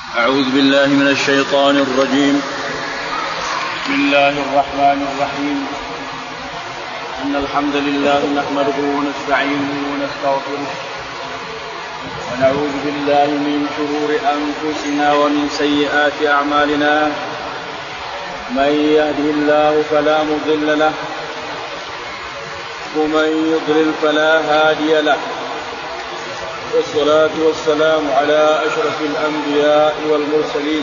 أعوذ بالله من الشيطان الرجيم. بسم الله الرحمن الرحيم. إن الحمد لله نحمده ونستعينه ونستغفره ونعوذ بالله من شرور أنفسنا ومن سيئات أعمالنا. من يهده الله فلا مضل له ومن يضلل فلا هادي له. والصلاة والسلام على أشرف الأنبياء والمرسلين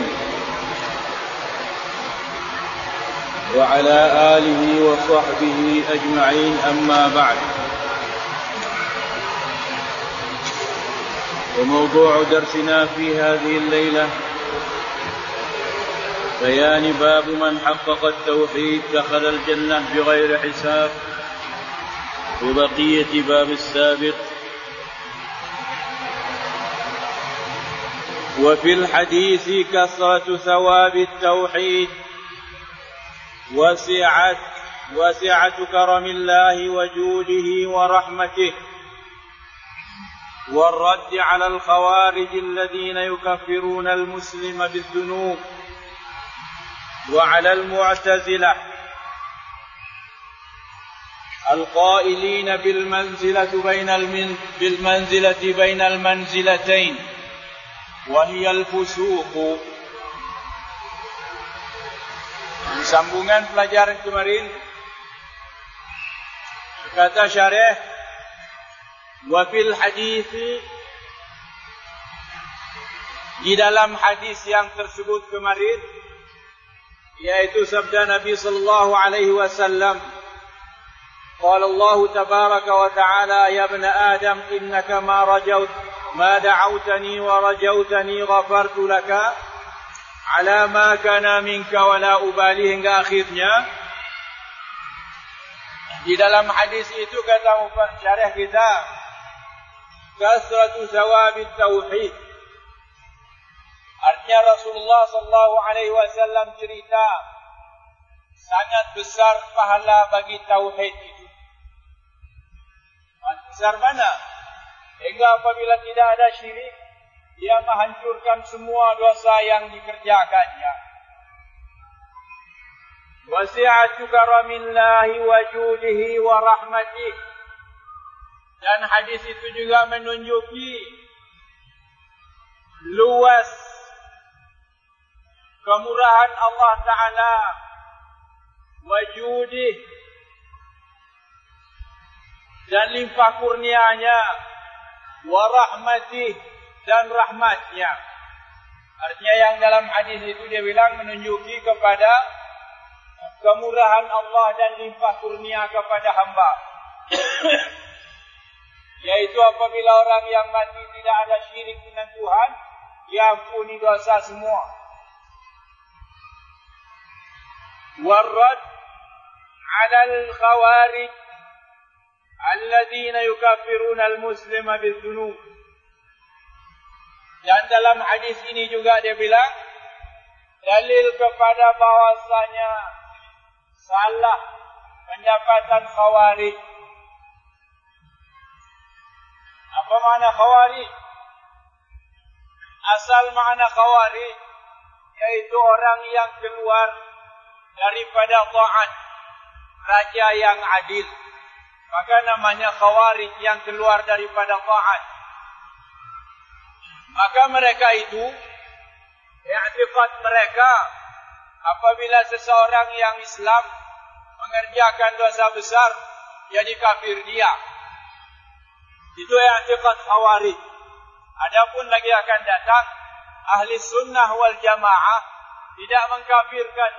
وعلى آله وصحبه أجمعين. أما بعد، وموضوع درسنا في هذه الليلة بيان باب من حقق التوحيد دخل الجنة بغير حساب، وبقية باب السابق. وفي الحديث كثرة ثواب التوحيد وسعة كرم الله وجوده ورحمته، والرد على الخوارج الذين يكفرون المسلم بالذنوب، وعلى المعتزلة القائلين بالمنزلة بين المنزلتين وهي الفسوق. Sambungan pelajaran kemarin, kata syarih, wa fil hadis, di dalam hadis yang tersebut kemarin, yaitu sabda Nabi sallallahu alaihi wasallam, qala Allah tabaraka wa ta'ala, ya ibn Adam innaka ما دعوتني ورجوتني غفرت لك على ما كان منك ولا أبالي, hingga akhirnya. Di dalam hadis itu kata syarih kita, kasratu thawabit tauhid, artinya Rasulullah sallallahu alaihi wasallam cerita sangat besar pahala bagi tauhid itu. Besar mana? Hingga apabila tidak ada syirik, dia menghancurkan semua dosa yang dikerjakannya. Wasi'atu karamillahi wa judihi wa rahmatih. Dan hadis itu juga menunjuki luas kemurahan Allah Ta'ala, wa judih, dan limpah kurnianya, wa rahmatih, dan rahmatnya. Artinya yang dalam hadis itu dia bilang menunjuki kepada kemurahan Allah dan limpah kurnia kepada hamba. Yaitu apabila orang yang mati tidak ada syirik dengan Tuhan, diampuni dosa semua. Warrad 'ala al-khawarij alladzina yukaffiruna al-muslima bidzunub. Dan dalam hadis ini juga dia bilang dalil kepada bahwasanya salah pendapatan khawarij. Apa makna khawarij? Asal makna khawarij yaitu orang yang keluar daripada taat raja yang adil. Maka namanya khawarij, yang keluar daripada taat. Maka mereka itu, i'tiqad mereka, apabila seseorang yang Islam mengerjakan dosa besar, jadi kafir dia. Itu i'tiqad khawarij. Adapun lagi akan datang, ahli sunnah wal jamaah tidak mengkafirkan,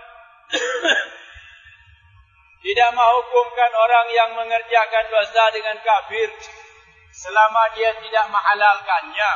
tidak menghukumkan orang yang mengerjakan dosa dengan kafir selama dia tidak menghalalkannya.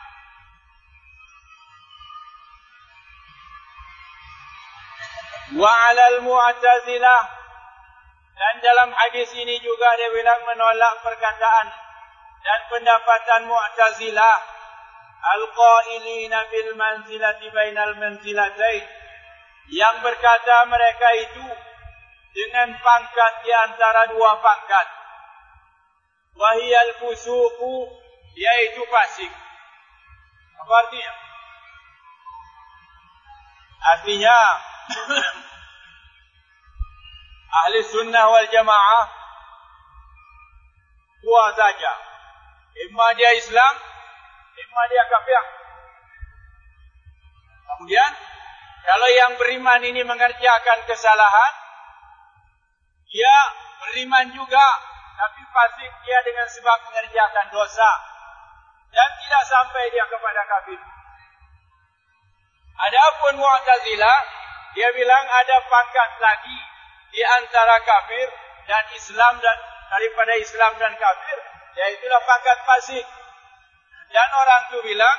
Wa 'alal mu'tazilah, dan dalam hadis ini juga dia bilang menolak perkataan dan pendapatan Mu'tazilah, al-qailina bil manzilati bainal manzilatain, yang berkata mereka itu dengan pangkat di antara dua pangkat. Wahiyal fusuqu, yaitu fasik. Apa artinya? Artinya ahli sunnah wal jamaah dua saja. Imma dia Islam, imma dia kafir. Kemudian kalau yang beriman ini mengerjakan kesalahan, dia beriman juga, tapi fasik dia dengan sebab mengerjakan dosa, dan tidak sampai dia kepada kafir. Adapun Mu'tazilah, dia bilang ada pangkat lagi di antara kafir dan Islam, dan daripada Islam dan kafir, yaitulah pangkat fasik. Dan orang itu bilang,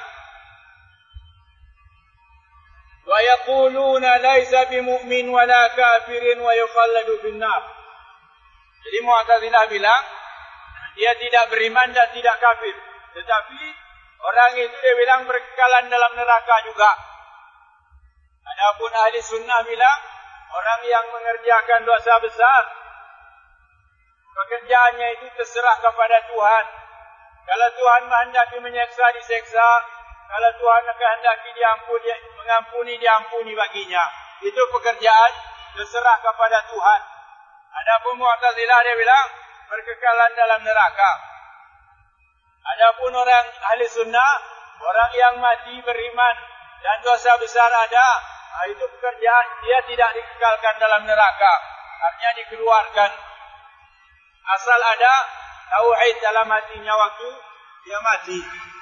wa yaquluna laisa bimu'min wala kafirin wa yukhalladu finnar. Jadi Mu'tazilah bilang dia tidak beriman dan tidak kafir, tetapi orang itu dia bilang berkekalan dalam neraka juga. Adapun ahli sunnah bilang orang yang mengerjakan dosa besar, pekerjaannya itu terserah kepada Tuhan. Kalau Tuhan menghendaki menyeksa, diseksa. Kalau Tuhan kehendaki mengampuni, diampuni baginya. Itu pekerjaan terserah kepada Tuhan. Adapun Mu'tazilah dia bilang berkekalan dalam neraka. Adapun orang ahli sunnah, orang yang mati beriman dan dosa besar ada, itu pekerjaan dia tidak dikekalkan dalam neraka, artinya dikeluarkan. Asal ada tauhid dalam hatinya waktu dia mati.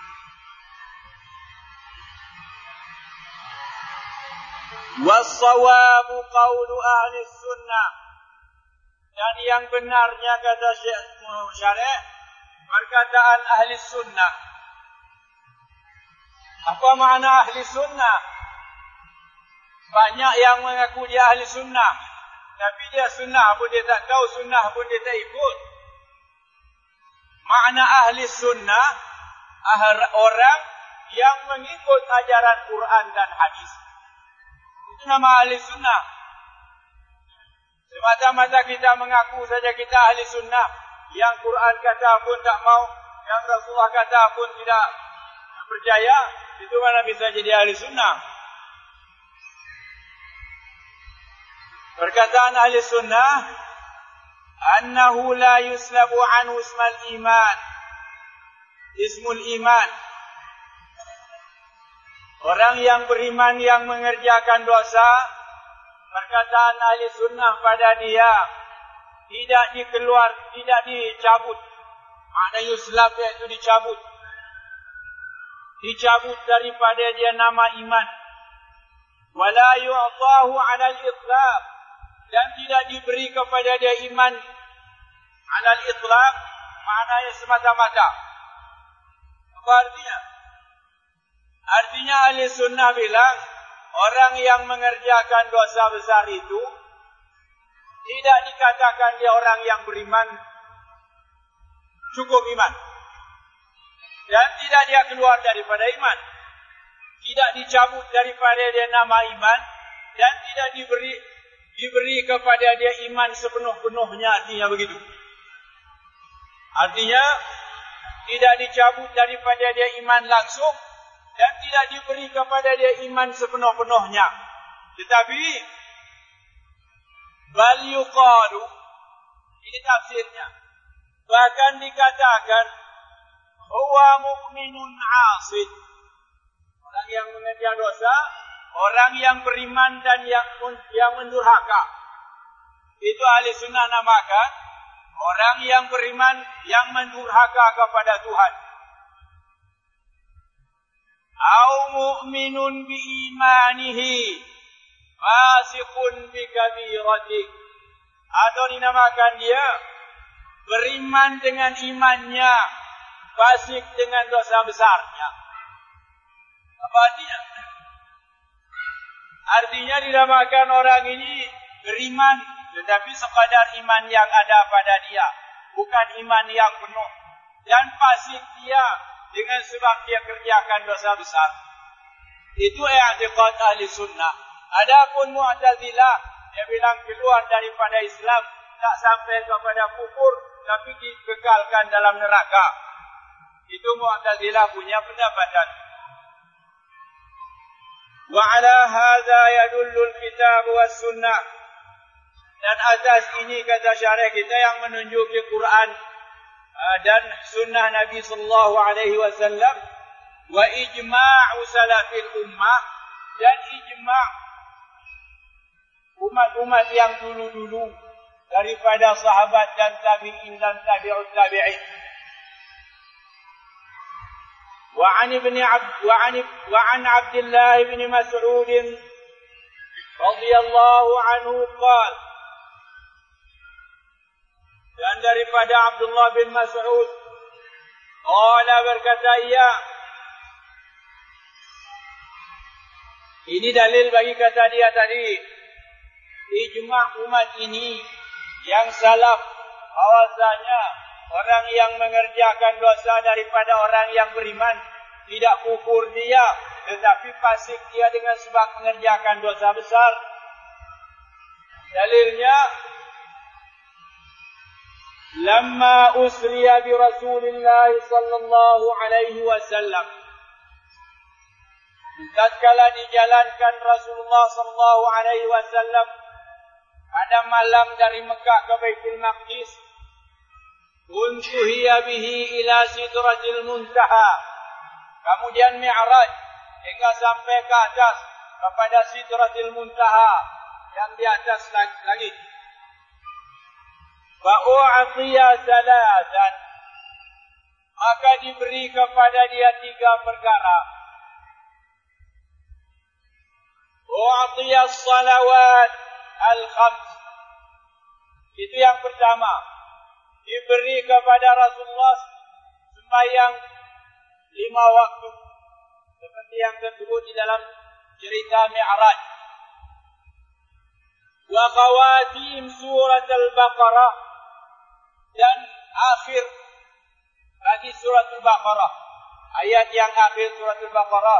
Was-sawabu qawlu ahli sunnah. Dan yang benarnya kata Syekh Syarih, perkataan ahli sunnah. Apa makna ahli sunnah? Banyak yang mengaku dia ahli sunnah, tapi dia sunnah pun dia tak tahu, sunnah pun dia tak ikut. Makna ahli sunnah, orang yang mengikut ajaran Quran dan hadis. Itu nama ahli sunnah. Semata-mata kita mengaku saja kita ahli sunnah, yang Quran kata pun tak mau, yang Rasulullah kata pun tidak percaya, itu mana bisa jadi ahli sunnah? Perkataan ahli sunnah, annahu la yuslabu anhu ismal iman. Ismul iman. Orang yang beriman yang mengerjakan dosa, perkataan ahli sunnah pada dia tidak dicabut. Makna yuslab iaitu dicabut. Dicabut daripada dia nama iman. Wala yu'tahu 'ala al-itlaq. Dan tidak diberi kepada dia iman 'ala al-itlaq, maknanya semata-mata. Apa artinya? Artinya ahli sunnah bilang orang yang mengerjakan dosa besar itu tidak dikatakan dia orang yang beriman, cukup iman. Dan tidak dia keluar daripada iman. Tidak dicabut daripada dia nama iman. Dan tidak diberi kepada dia iman sepenuh-penuhnya, artinya begitu. Artinya tidak dicabut daripada dia iman langsung. Dan tidak diberi kepada dia iman sepenuh-penuhnya. Tetapi bal yuqalu, ini tafsirnya, bahkan dikatakan huwa mu'minun 'asid. Orang yang mengerjakan dosa, orang yang beriman dan yang mendurhaka. Itu ahli sunnah namakan orang yang beriman yang mendurhaka kepada Tuhan. Au mu'minun bi imanihi fasiqun bi kabirati. Atau dinamakan dia beriman dengan imannya, fasik dengan dosa besarnya. Apa artinya? Artinya dinamakan orang ini beriman, tetapi sekadar iman yang ada pada dia, bukan iman yang penuh. Dan fasik dia dengan sebab dia kerjakan dosa besar. Itu i'tiqad ahli sunnah. Adapun Mu'tazilah, dia bilang keluar daripada Islam, tak sampai kepada kufur, tapi dikekalkan dalam neraka. Itu Mu'tazilah punya pendapatan. وعلى هذا يدل الكتاب والسنة. Dan atas ini kata syarah kita yang menunjuki Quran dan sunnah Nabi sallallahu alaihi wasallam, wa ijma'u salafil ummah, dan ijma' umat-umat yang dulu-dulu daripada sahabat dan tabi'in dan tabi'ut tabi'in. وعن عبد الله بن مسعود رضي الله عنه قال, dan daripada Abdullah bin Mas'ud qala, berkata ia. Ini dalil bagi kata dia tadi, ijma' umat ini yang salaf, bahwasanya orang yang mengerjakan dosa daripada orang yang beriman tidak kufur dia, tetapi fasik dia dengan sebab mengerjakan dosa besar. Dalilnya, lamma usriya bi Rasulillah sallallahu alaihi wasallam, tatkala dijalankan Rasulullah sallallahu alaihi wasallam pada malam dari Mekah ke Baitul Maqdis, untuhiya bihi ila sidratil muntaha, kemudian mi'raj hingga sampai ke atas kepada sidratil muntaha yang di atas langit. Wa u'tiya salatan, maka diberi kepada dia 3 perkara. U'tiya as-salawat al-khams, itu yang pertama, diberi kepada Rasulullah sembahyang 5 waktu, seperti yang tersebut di dalam cerita Mi'raj. Wa khawatim surat al-Baqarah, dan akhir bagi surat al-Baqarah, ayat yang akhir surat al-Baqarah.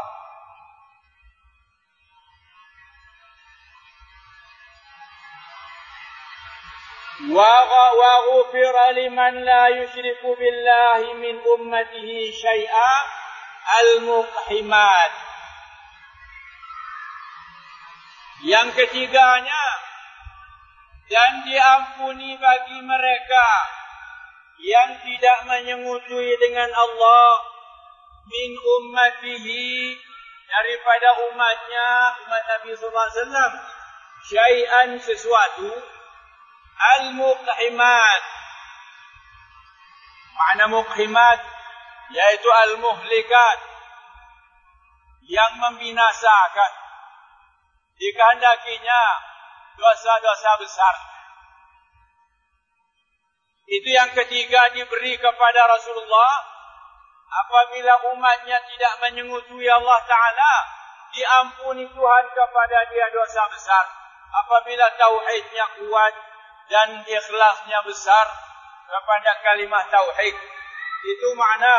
Wa ghufira liman la yushriku billahi min ummatihi syai'a al-muqhimat. Yang ketiganya, dan diampuni bagi mereka yang tidak menyengutui dengan Allah, min ummatihi, daripada umatnya, umat Nabi sallallahu alaihi wasallam, syai'an, sesuatu, al-muqhimat. Makna muqhimat yaitu al-muhlikat, yang membinasakan, dikehendakinya dosa-dosa besar. Itu yang ketiga diberi kepada Rasulullah. Apabila umatnya tidak menyengutui Allah Ta'ala, diampuni Tuhan kepada dia dosa besar. Apabila tauhidnya kuat dan ikhlasnya besar kepada kalimah tauhid. Itu makna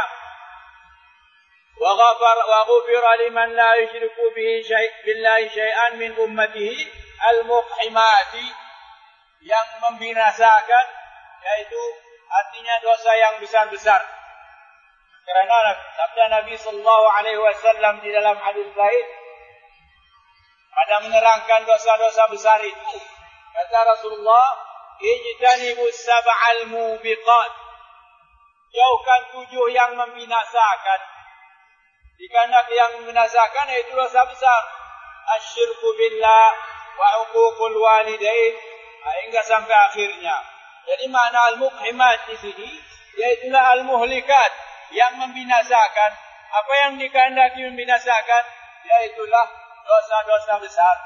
wa ghufira liman la yushriku billahi syai'an min ummatihi al-muqhimati, yang membinasakan, yaitu artinya dosa yang besar-besar. Kerana sabda Nabi sallallahu alaihi wasallam di dalam hadis lain pada menerangkan dosa-dosa besar itu, kata Rasulullah, ijtanibus sab'al mubiqat, jauhkan 7 yang membinasakan. Dikarenakan yang membinasakan yaitu dosa besar, asyirku billah wa uququl walidain, hingga sampai akhirnya. Jadi makna al-muqhimat di sini yaitulah al-muhlikat, yang membinasakan. Apa yang dikehendaki membinasakan yaitulah dosa-dosa besar.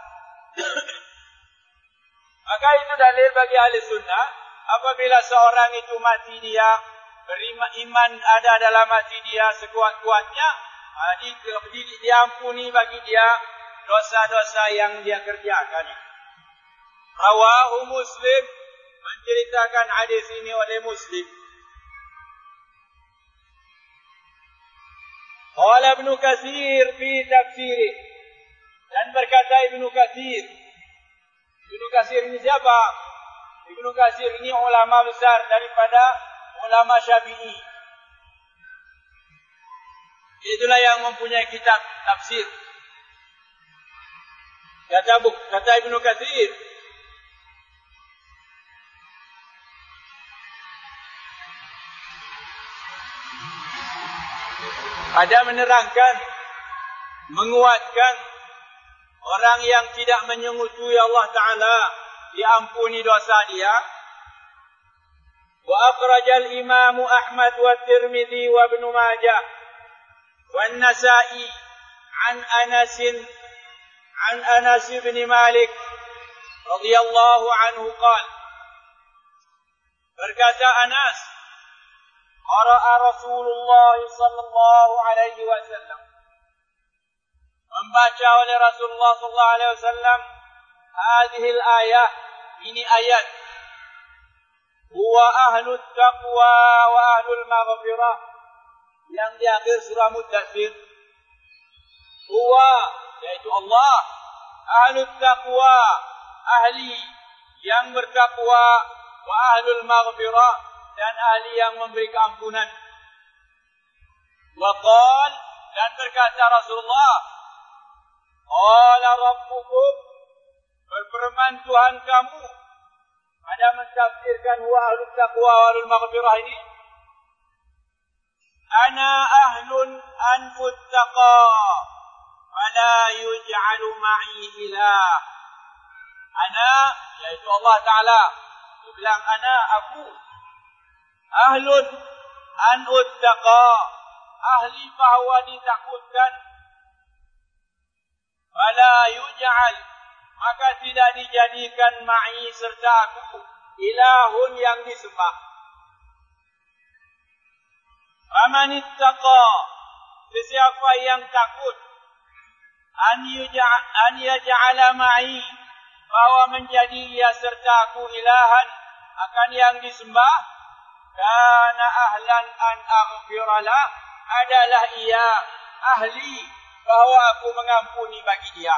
Maka itu dalil bagi ahli sunnah, apabila seorang itu mati, dia beriman ada dalam hati dia sekuat-kuatnya, diampuni bagi dia dosa-dosa yang dia kerjakan. Rawahu Muslim, menceritakan hadis ini oleh Muslim. Qala Ibnu Katsir fi tafsirih, dan berkata Ibnu Katsir. Ibnu Katsir ini siapa? Ibnu Katsir ini ulama besar daripada ulama Syafi'i. Itulah yang mempunyai kitab tafsir. Kata Ibnu Katsir, ada menerangkan, menguatkan orang yang tidak menyengutui Allah Ta'ala diampuni dosa dia. Wa akhrajal Imam Ahmad wa Tirmidzi wa Ibnu Majah wa An-Nasa'i an Anas bin Malik radhiyallahu anhu qala, berkata Anas, qara'a Rasulullah sallallahu alaihi wasallam, membaca oleh Rasulullah sallallahu alaihi wasallam hadhil ayah, ini ayat, huwa ahlut taqwa wa ahlul maghfirah, yang di akhir surah Muddatsir. Huwa, yaitu Allah, ahlut taqwa, ahli yang bertakwa, wa ahlul maghfirah, dan ahli yang memberi keampunan. Wa qala, dan berkata Rasulullah, qala rabbukum, berfirman Tuhan kamu, ada mentafsirkan huwa ahlut taqwa wa ahlul maghfirah ini, ana ahlun anfut taqa fala yuj'alu ma'i ilah. Ana, yaitu Allah Ta'ala, dia bilang ana, aku, ahlun anfut taqa, ahli bahwa ditakutkan, fala yuj'al, maka tidak dijadikan ma'i serta aku, ilahun yang disembah. Faman ittaqa, sesiapa yang takut, an yaj'ala ma'i, bahwa menjadi ia serta aku ilahan, akan yang disembah, kana ahlan an aghfiralah, adalah ia ahli bahwa aku mengampuni bagi dia.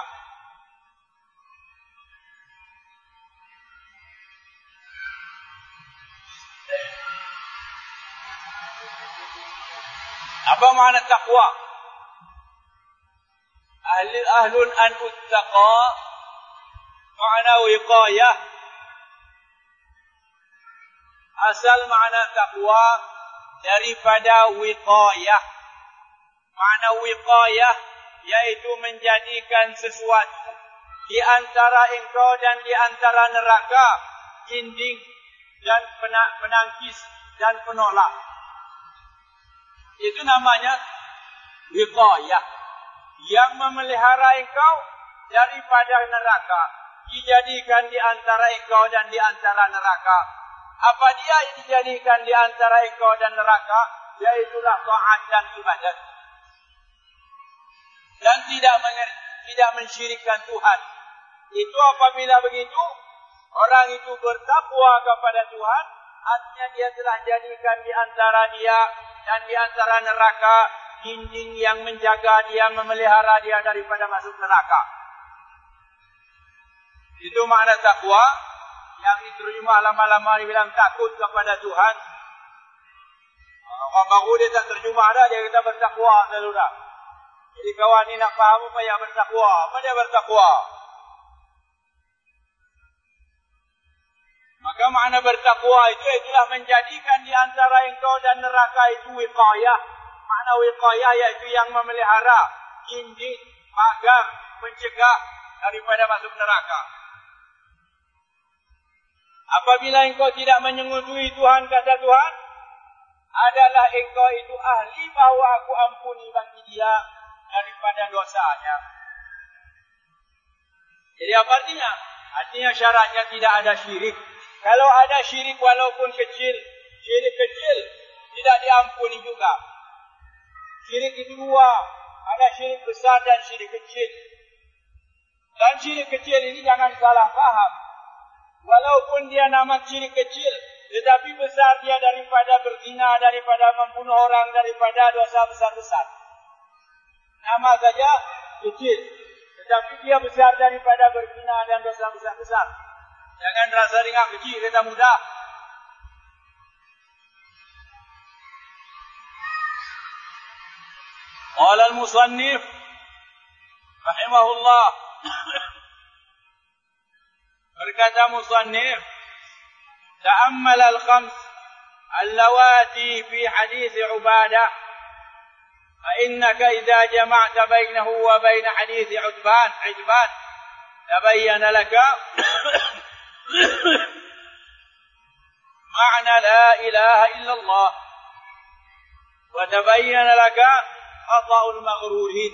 Apa makna taqwa? Ahlun an uttaqa, makna wiqayah. Asal makna taqwa daripada wiqayah. Makna wiqayah yaitu menjadikan sesuatu di antara engkau dan di antara neraka, dinding dan penangkis dan penolak. Itu namanya wiqayah, yang memelihara engkau daripada neraka, dijadikan di antara engkau dan di antara neraka. Apa dia yang dijadikan di antara engkau dan neraka? Yaitulah taat dan ibadat, dan tidak mensyirikkan Tuhan. Itu apabila begitu, orang itu bertakwa kepada Tuhan, artinya dia telah jadikan di antara dia dan di antara neraka dinding yang menjaga dia, memelihara dia daripada masuk neraka. Itu makna takwa, yang diterjemah lama-lama dibilang takut kepada Tuhan. Orang baru dia tak terjemah dah, dia kata bertakwa dulu dah. Jadi kawan ni nak faham apa yang bertakwa? Apa dia bertakwa? Maka makna bertakwa itu itulah menjadikan di antara engkau dan neraka itu wiqayah. Makna wiqayah yaitu yang memelihara, dinding, pagar, mencegah daripada masuk neraka. Apabila engkau tidak menyengutui Tuhan, kata Tuhan, adalah engkau itu ahli bahawa aku ampuni bagi dia daripada dosanya. Jadi apa artinya? Artinya syaratnya tidak ada syirik. Kalau ada syirik walaupun kecil, syirik kecil tidak diampuni juga. Syirik itu dua, ada syirik besar dan syirik kecil. Dan syirik kecil ini jangan salah faham. Walaupun dia nama syirik kecil, tetapi besar dia daripada berzina, daripada membunuh orang, daripada dosa besar-besar. Nama saja kecil, tetapi dia besar daripada berzina dan dosa besar-besar. Jangan rasa ringan kecil, kata mudah. Qala al-musannif rahimahullah Berkata musannif, ta'ammal al-khams allawati fi hadis Ubadah, fa innaka idza jama'ta bainahu wa bain hadis Utban tabayyana laka ma'na la ilaha illallah wa tabayyana laka khata'ul maghrurin.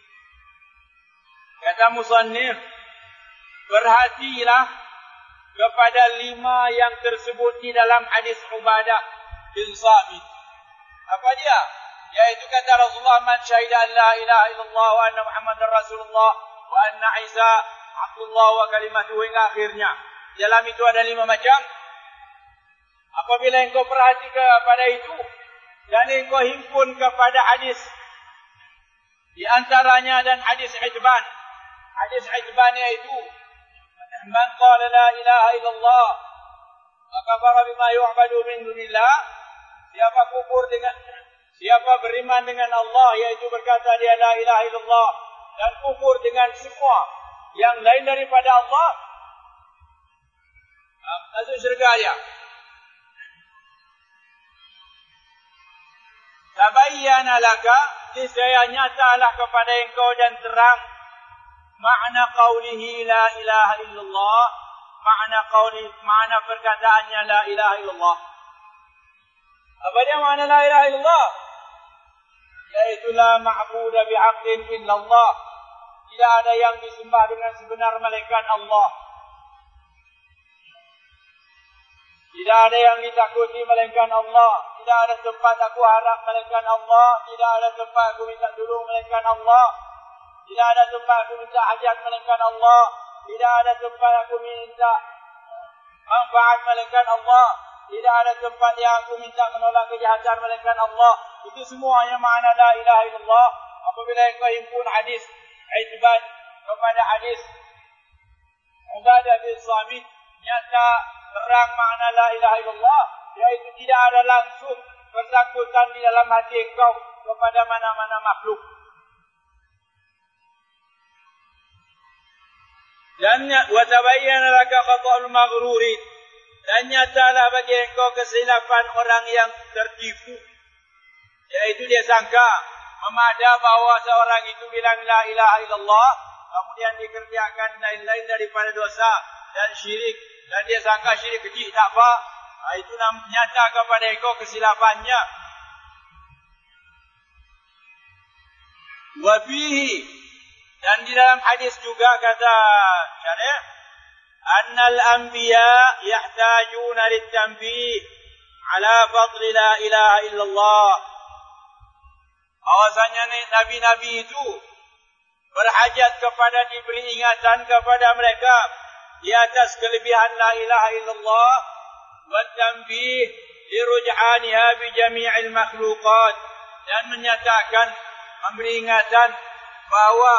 Kata musannif, berhatilah kepada 5 yang tersebut di dalam hadis Ubadah bin Samit. Apa dia? Yaitu kata Rasulullah, man syahida an la ilaha illallah wa anna Muhammadar Rasulullah wa anna Isa Abdullah wa kalimatuhu, hingga akhirnya. Dalam itu ada 5 macam. Apabila engkau perhati kepada itu dan engkau himpun kepada hadis di antaranya dan hadis Itban. Hadis Itban yaitu man qala la ilaha illallah wa kafara bima yu'badu min dunillah, siapa beriman dengan Allah, yaitu berkata dia la ilaha illallah, dan kufur dengan semua yang lain daripada Allah, masuk syurga dia. Tabayyana laka, niscaya nyatalah kepada engkau dan terang makna qaulihi la ilaha illallah, makna perkataannya la ilaha illallah. Apa dia makna la ilaha illallah? Yaitu la ma'budu bihaqqin illallah, tidak ada yang disembah dengan sebenar melainkan Allah. Tidak ada yang ditakuti melainkan Allah. Tidak ada tempat aku harap melainkan Allah. Tidak ada tempat aku minta tolong melainkan Allah. Tidak ada tempat aku minta hajat melainkan Allah. Tidak ada tempat aku minta manfaat melainkan Allah. Tidak ada tempat yang aku minta menolak kejahatan melainkan Allah. Itu semuanya makna la ilaha illallah. Apabila engkau himpun hadis Itban kepada hadis Ubadah bin Samit, nyata terang makna la ilaha illallah, yaitu tidak ada langsung bersangkutan di dalam hati engkau kepada mana-mana makhluk. Dan wa tabayyana laka khata'ul maghrurin, dan nyatalah bagi engkau kesilapan orang yang tertipu, yaitu dia sangka memada bahawa seorang itu bilang la ilaha illallah, kemudian dikerjakan lain-lain daripada dosa dan syirik, dan dia sangka syirik kecil tak apa. Itu nyata kepada engkau kesilapannya. Wa fihi, dan di dalam hadis juga kata syarih, annal anbiya yahtajuna litanbih ala fadli la ilaha illallah. Bahwasanya nabi-nabi itu berhajat kepada diberi ingatan kepada mereka di atas kelebihan la ilaha illallah wa tanbih li ruj'aniha bi jami'il makhluqat, dan menyatakan, memberi ingatan bahawa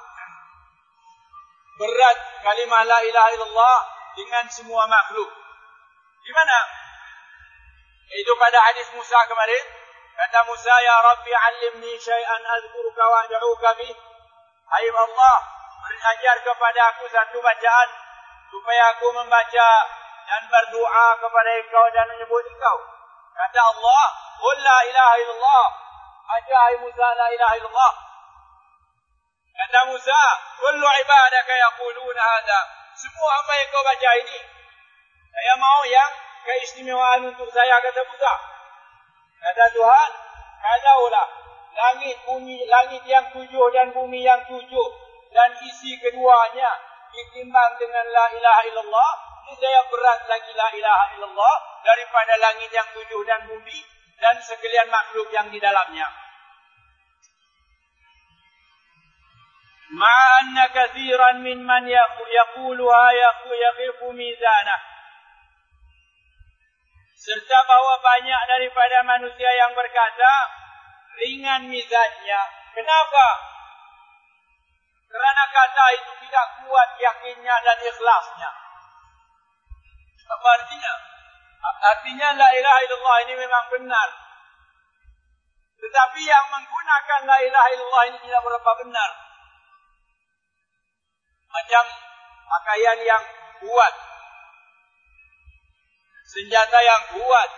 berat kalimah la ilaha illallah dengan semua makhluk. Di mana? Itu pada hadis Musa kemarin. Kata Musa, ya Rabbi 'allimni syai'an azkuruka wa ad'uka bih. Hai Allah, berajar kepada aku satu bacaan supaya aku membaca dan berdoa kepada engkau dan menyebut engkau. Kata Allah, qul la ilaha illallah. Baca hai Musa la ilaha illallah. Kata Musa, kullu ibadaka yaquluna hadha. Semua apa yang kau baca ini, saya mau yang keistimewaan untuk saya, kata Musa. Kata Tuhan, kalaulah langit yang 7 dan bumi yang 7 dan isi keduanya ditimbang dengan la ilaha illallah, niscaya berat lagi la ilaha illallah daripada langit yang 7 dan bumi dan sekalian makhluk yang di dalamnya. Ma'anna kathiran mimman yaquluha yaqifu mizanah. Serta bahawa banyak daripada manusia yang berkata ringan mizannya. Kenapa? Kerana kata itu tidak kuat yakinnya dan ikhlasnya. Apa artinya? Artinya la ilaha illallah ini memang benar, tetapi yang menggunakan la ilaha illallah ini tidak berapa benar. Macam pakaian yang kuat. Senjata yang kuat.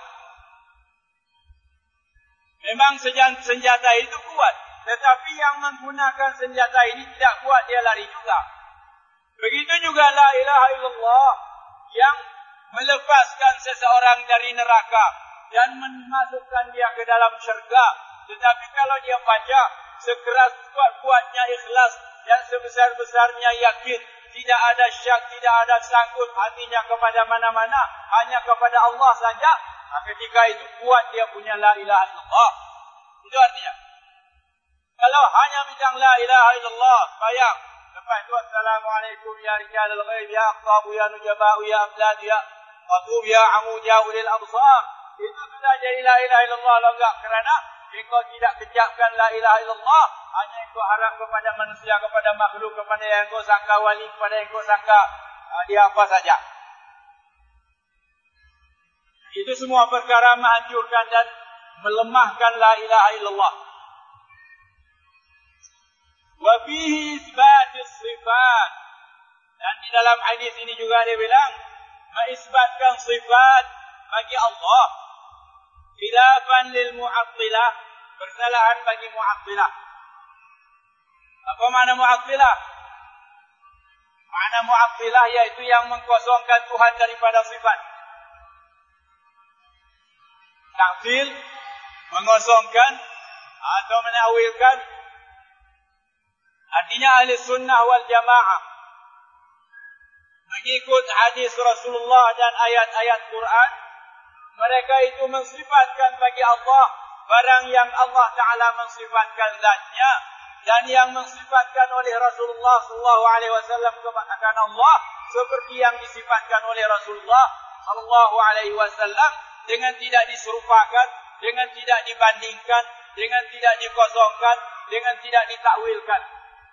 Memang senjata itu kuat. Tetapi yang menggunakan senjata ini tidak kuat, dia lari juga. Begitu juga la ilaha illallah yang melepaskan seseorang dari neraka dan memasukkan dia ke dalam syurga. Tetapi kalau dia baca sekeras kuat-kuatnya ikhlas dan sebesar-besarnya yakin, tidak ada syak, tidak ada sangkut hatinya kepada mana-mana, hanya kepada Allah saja, ketika itu kuat dia punya la ilaha illallah. Itu artinya. Kalau hanya bilang la ilaha illallah, bayang. Lepas itu, Assalamualaikum ya rijal al-ghaib, ya aqtabu, ya nujaba'u, ya amlad, ya qatub, ya amud, ya ulil absar. Itu sudah jadi la ilaha illallah enggak? Kerana engkau tidak kejapkan la ilaha illallah, hanya engkau harap kepada manusia, kepada makhluk, kepada yang engkau sangka wali, kepada yang engkau sangka dia apa saja. Itu semua perkara menghancurkan dan melemahkan la ilaha illallah. Wa fihi isbatis sifat. Dan di dalam hadis ini juga dia bilang mengisbatkan sifat bagi Allah. Khilafan lil mu'attilah, bersalahan bagi mu'attilah. Apa makna mu'attilah? Makna mu'attilah yaitu yang mengkosongkan Tuhan daripada sifat. Ta'til, mengosongkan atau menakwilkan. Artinya ahli sunnah wal jamaah mengikut hadis Rasulullah dan ayat-ayat Quran, mereka itu mensifatkan bagi Allah barang yang Allah Ta'ala mensifatkan zatnya, dan yang mensifatkan oleh Rasulullah SAW kepada Allah seperti yang disifatkan oleh Rasulullah SAW, dengan tidak diserupakan, dengan tidak dibandingkan, dengan tidak dikosongkan, dengan tidak ditakwilkan.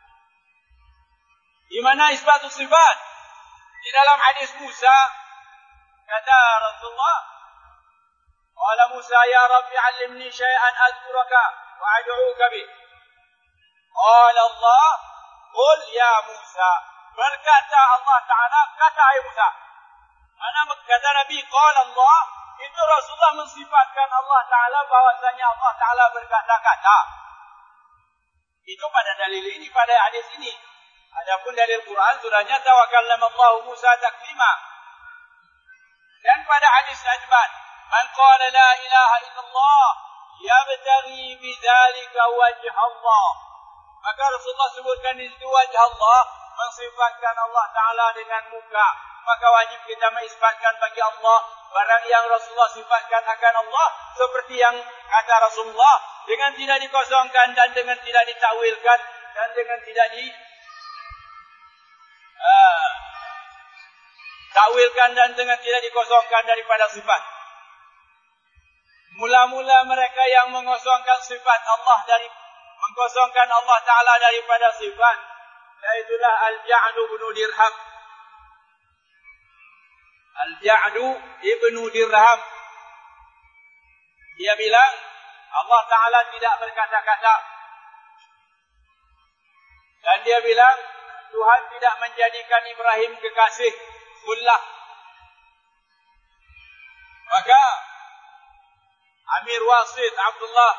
Di mana isbatus sifat? Di dalam hadis Musa, kata Rasulullah, qala Musa ya Rabbi 'allimni syai'an adhkuraka wa ad'uka bih. Qala Allah, qul ya Musa. Berkata Allah Ta'ala, kata hai Musa. Mana kata Nabi qala Allah, itu Rasulullah mensifatkan Allah Ta'ala bahwasanya Allah Ta'ala berkata-kata. Itu pada dalil ini, pada hadis ini. Adapun dalil Quran surahnya tawakkalna Allah Musa taklima. Dan pada hadis Adban, man qala la ilaha illallah yabtaghi bidzalika wajh Allah. Maka Rasulullah sebutkan di situ wajh Allah, mensifatkan Allah Ta'ala dengan muka. Maka wajib kita mengisbatkan bagi Allah barang yang Rasulullah sifatkan akan Allah seperti yang kata Rasulullah, dengan tidak dikosongkan dan dengan tidak ditakwilkan dan dengan tidak takwilkan dan dengan tidak dikosongkan daripada sifat. Mula-mula mereka yang mengosongkan sifat Allah dari mengkosongkan Allah Ta'ala daripada sifat, yaitulah Al-Ja'du ibnu Dirham. Al-Ja'du ibnu Dirham, dia bilang Allah Ta'ala tidak berkata-kata, dan dia bilang Tuhan tidak menjadikan Ibrahim kekasih Kullah. Maka Amir Wasid Abdullah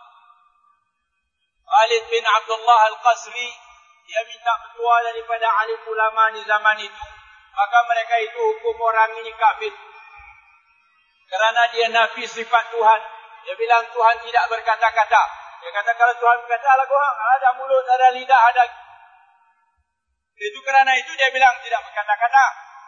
Khalid bin Abdullah Al-Qasri, dia minta fatwa daripada alim ulama di zaman itu. Maka mereka itu hukum orang ini kafir, kerana dia nafi sifat Tuhan. Dia bilang Tuhan tidak berkata-kata. Dia kata kalau Tuhan berkata, ala korang ada mulut, ada lidah, ada. Itu kerana itu dia bilang tidak berkata-kata.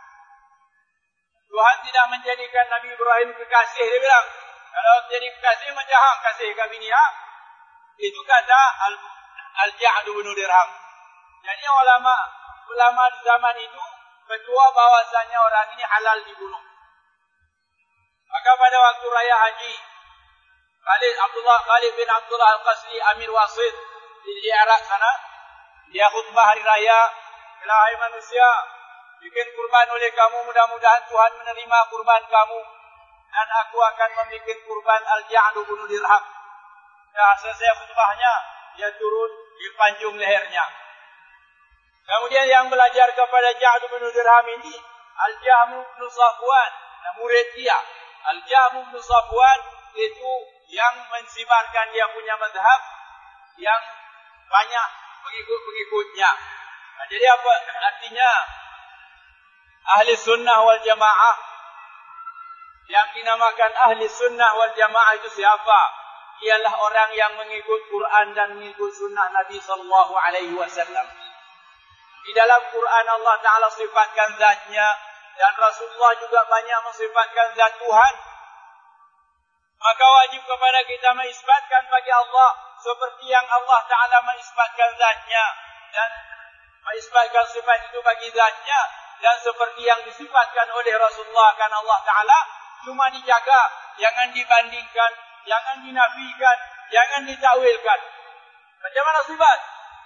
Tuhan tidak menjadikan Nabi Ibrahim kekasih. Dia bilang kalau jadi kekasih macam hang kasih ke bini hang. Itu kata Al-Ja'du bin Dirham. Jadi ulama di zaman itu bertua bahwasanya orang ini halal dibunuh. Maka pada waktu raya haji, Khalid bin Abdullah Al-Qasri, Amir Wasid di Iraq sana, dia khutbah hari raya, "Hai manusia, bikin kurban oleh kamu, mudah-mudahan Tuhan menerima kurban kamu, dan aku akan membuat kurban Al-Ja'du bin Dirham." Nah, selesai khutbahnya, dia turun, dipanjung lehernya. Kemudian yang belajar kepada Ja'du bin Dirham ini, Al-Jahm bin Safwan, murid dia. Al-Jahm bin Safwan itu yang mensibarkan dia punya mazhab, yang banyak pengikut-pengikutnya. Nah, jadi apa artinya ahli sunnah wal jamaah? Yang dinamakan ahli sunnah wal jamaah itu siapa? Ialah orang yang mengikut Quran dan mengikut sunnah Nabi sallallahu alaihi wasallam. Di dalam Quran Allah Ta'ala sifatkan zatnya, dan Rasulullah juga banyak mensifatkan zat Tuhan. Maka wajib kepada kita mengisbatkan bagi Allah seperti yang Allah Ta'ala mengisbatkan zatnya, dan mengisbatkan sifat itu bagi zatnya, dan seperti yang disifatkan oleh Rasulullah. Karena Allah Ta'ala cuma dijaga, jangan dibandingkan, jangan dinafikan, jangan ditakwilkan. Macam mana sifat?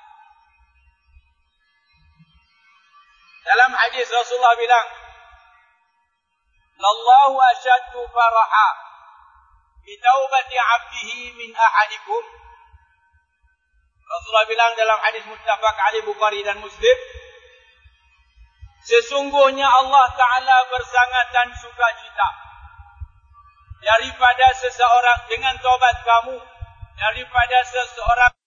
Dalam hadis Rasulullah bilang, "Lallahu ashaddu faraha bi taubati 'abdihi min ahadikum." Rasulullah bilang dalam hadis muttafaq alaih Bukhari dan Muslim, sesungguhnya Allah Ta'ala bersangatan sukacita daripada seseorang dengan taubat kamu, daripada seseorang